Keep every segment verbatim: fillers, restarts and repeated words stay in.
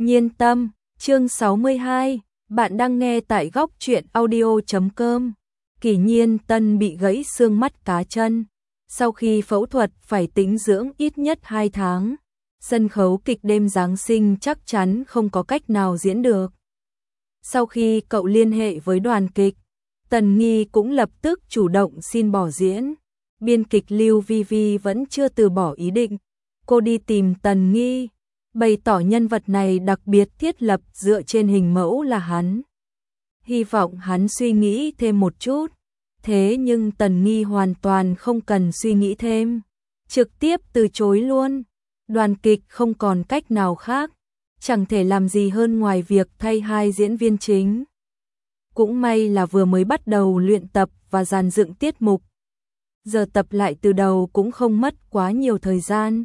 Nhiên tâm, chương sáu mươi hai, bạn đang nghe tại góc truyện audio chấm com. Kỷ Nhiên Tân bị gãy xương mắt cá chân, sau khi phẫu thuật phải tĩnh dưỡng ít nhất hai tháng. Sân khấu kịch đêm Giáng sinh chắc chắn không có cách nào diễn được. Sau khi cậu liên hệ với đoàn kịch, Tần Nghi cũng lập tức chủ động xin bỏ diễn. Biên kịch Lưu Vi Vi vẫn chưa từ bỏ ý định. Cô đi tìm Tần Nghi, bày tỏ nhân vật này đặc biệt thiết lập dựa trên hình mẫu là hắn. Hy vọng hắn suy nghĩ thêm một chút. Thế nhưng Tần Nghi hoàn toàn không cần suy nghĩ thêm, trực tiếp từ chối luôn. Đoàn kịch không còn cách nào khác, chẳng thể làm gì hơn ngoài việc thay hai diễn viên chính. Cũng may là vừa mới bắt đầu luyện tập và dàn dựng tiết mục. Giờ tập lại từ đầu cũng không mất quá nhiều thời gian.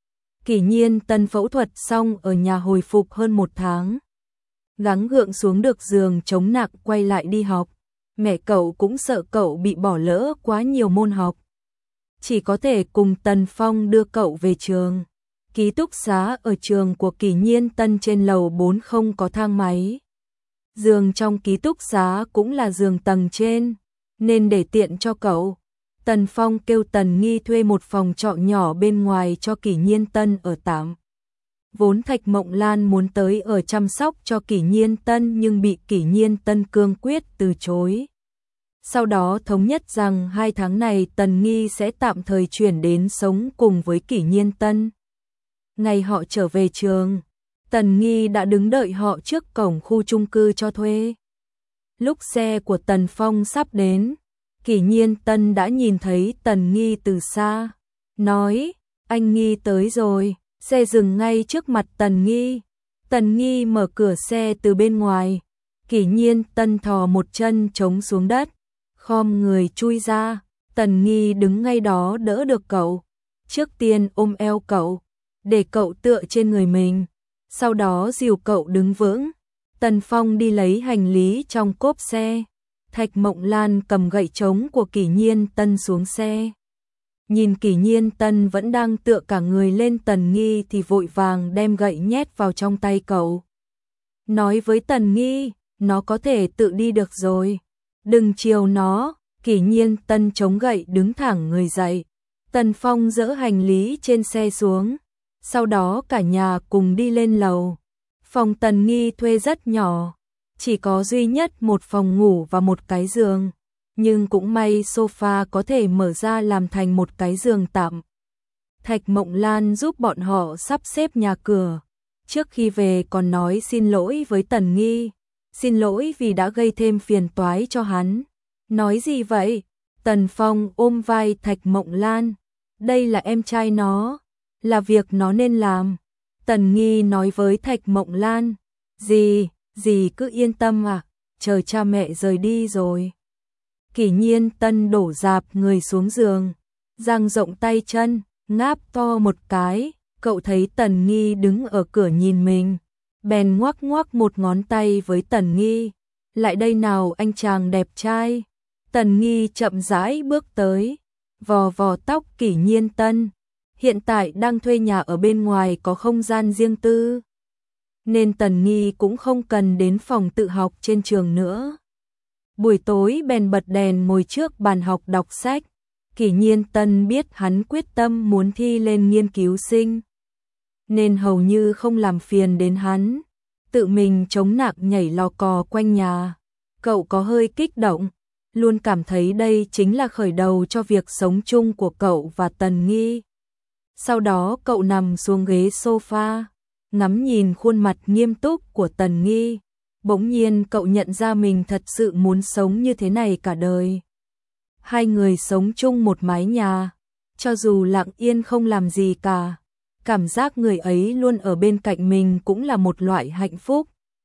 Kỷ Nhiên Tân phẫu thuật xong ở nhà hồi phục hơn một tháng. Gắng gượng xuống được giường chống nặng quay lại đi học. Mẹ cậu cũng sợ cậu bị bỏ lỡ quá nhiều môn học. Chỉ có thể cùng Tần Phong đưa cậu về trường. Ký túc xá ở trường của Kỷ Nhiên Tân trên lầu bốn không có thang máy. Giường trong ký túc xá cũng là giường tầng trên, nên để tiện cho cậu, Tần Phong kêu Tần Nghi thuê một phòng trọ nhỏ bên ngoài cho Kỷ Nhiên Tân ở tạm. Vốn Thạch Mộng Lan muốn tới ở chăm sóc cho Kỷ Nhiên Tân nhưng bị Kỷ Nhiên Tân cương quyết từ chối. Sau đó thống nhất rằng hai tháng này Tần Nghi sẽ tạm thời chuyển đến sống cùng với Kỷ Nhiên Tân. Ngày họ trở về trường, Tần Nghi đã đứng đợi họ trước cổng khu chung cư cho thuê. Lúc xe của Tần Phong sắp đến, Kỷ Nhiên Tân đã nhìn thấy Tần Nghi từ xa, nói, anh Nghi tới rồi. Xe dừng ngay trước mặt Tần Nghi. Tần Nghi mở cửa xe từ bên ngoài. Kỷ Nhiên Tân thò một chân chống xuống đất, khom người chui ra. Tần Nghi đứng ngay đó đỡ được cậu. Trước tiên ôm eo cậu, để cậu tựa trên người mình. Sau đó dìu cậu đứng vững. Tần Phong đi lấy hành lý trong cốp xe. Thạch Mộng Lan cầm gậy trống của Kỷ Nhiên Tân xuống xe. Nhìn Kỷ Nhiên Tân vẫn đang tựa cả người lên Tần Nghi thì vội vàng đem gậy nhét vào trong tay cậu. Nói với Tần Nghi, nó có thể tự đi được rồi. Đừng chiều nó. Kỷ Nhiên Tân chống gậy đứng thẳng người dậy. Tần Phong dỡ hành lý trên xe xuống. Sau đó cả nhà cùng đi lên lầu. Phòng Tần Nghi thuê rất nhỏ, chỉ có duy nhất một phòng ngủ và một cái giường. Nhưng cũng may sofa có thể mở ra làm thành một cái giường tạm. Thạch Mộng Lan giúp bọn họ sắp xếp nhà cửa. Trước khi về còn nói xin lỗi với Tần Nghi. Xin lỗi vì đã gây thêm phiền toái cho hắn. Nói gì vậy? Tần Phong ôm vai Thạch Mộng Lan. Đây là em trai nó, là việc nó nên làm. Tần Nghi nói với Thạch Mộng Lan. Dì, dì cứ yên tâm à, chờ cha mẹ rời đi rồi. Kỷ Nhiên Tân đổ dạp người xuống giường, dang rộng tay chân, ngáp to một cái. Cậu thấy Tần Nghi đứng ở cửa nhìn mình, bèn ngoắc ngoắc một ngón tay với Tần Nghi. Lại đây nào anh chàng đẹp trai. Tần Nghi chậm rãi bước tới, vò vò tóc Kỷ Nhiên Tân. Hiện tại đang thuê nhà ở bên ngoài có không gian riêng tư, nên Tần Nghi cũng không cần đến phòng tự học trên trường nữa. Buổi tối bèn bật đèn ngồi trước bàn học đọc sách. Kỷ Nhiên Tân biết hắn quyết tâm muốn thi lên nghiên cứu sinh, nên hầu như không làm phiền đến hắn, tự mình chống nặng nhảy lò cò quanh nhà. Cậu có hơi kích động, luôn cảm thấy đây chính là khởi đầu cho việc sống chung của cậu và Tần Nghi. Sau đó cậu nằm xuống ghế sofa, ngắm nhìn khuôn mặt nghiêm túc của Tần Nghi. Bỗng nhiên cậu nhận ra mình thật sự muốn sống như thế này cả đời. Hai người sống chung một mái nhà, cho dù lặng yên không làm gì cả, cảm giác người ấy luôn ở bên cạnh mình cũng là một loại hạnh phúc.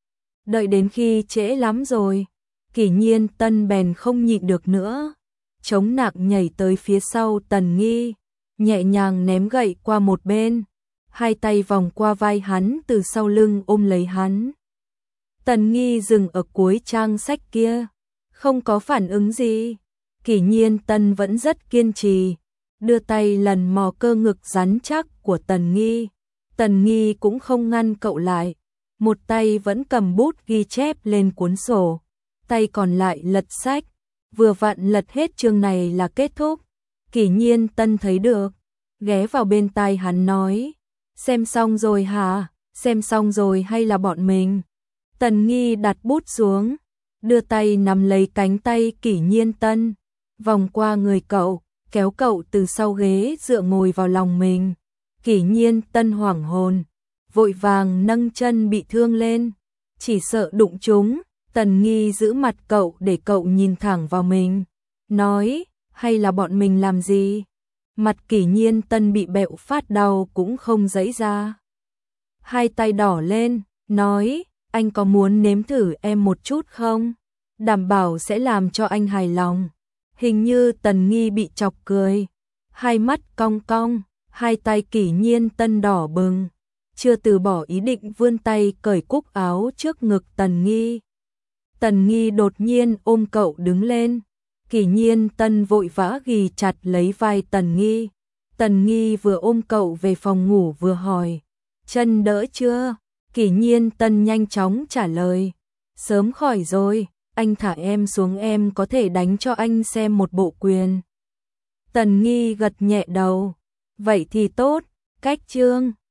Đợi đến khi trễ lắm rồi, Kỷ Nhiên Tân bèn không nhịn được nữa, chống nặng nhảy tới phía sau Tần Nghi, nhẹ nhàng ném gậy qua một bên, hai tay vòng qua vai hắn từ sau lưng ôm lấy hắn. Tần Nghi dừng ở cuối trang sách kia, không có phản ứng gì. Kỷ Nhiên Tân vẫn rất kiên trì, đưa tay lần mò cơ ngực rắn chắc của Tần Nghi. Tần Nghi cũng không ngăn cậu lại, một tay vẫn cầm bút ghi chép lên cuốn sổ, tay còn lại lật sách, vừa vặn lật hết chương này là kết thúc. Kỷ Nhiên Tân thấy được, ghé vào bên tai hắn nói, xem xong rồi hả, xem xong rồi hay là bọn mình? Tần Nghi đặt bút xuống, đưa tay nắm lấy cánh tay Kỷ Nhiên Tân, vòng qua người cậu, kéo cậu từ sau ghế dựa ngồi vào lòng mình. Kỷ Nhiên Tân hoảng hồn, vội vàng nâng chân bị thương lên, chỉ sợ đụng chúng. Tần Nghi giữ mặt cậu để cậu nhìn thẳng vào mình, nói, hay là bọn mình làm gì? Mặt Kỷ Nhiên Tân bị bẹo phát đau cũng không giãy ra. Hai tay đỏ lên, nói, anh có muốn nếm thử em một chút không? Đảm bảo sẽ làm cho anh hài lòng. Hình như Tần Nghi bị chọc cười, hai mắt cong cong, hai tay Kỷ Nhiên Tân đỏ bừng, chưa từ bỏ ý định vươn tay cởi cúc áo trước ngực Tần Nghi. Tần Nghi đột nhiên ôm cậu đứng lên, Kỷ Nhiên Tân vội vã ghì chặt lấy vai Tần Nghi. Tần Nghi vừa ôm cậu về phòng ngủ vừa hỏi, chân đỡ chưa? Kỷ Nhiên Tân nhanh chóng trả lời, sớm khỏi rồi, anh thả em xuống em có thể đánh cho anh xem một bộ quyền. Tần Nghi gật nhẹ đầu, vậy thì tốt, cách chương.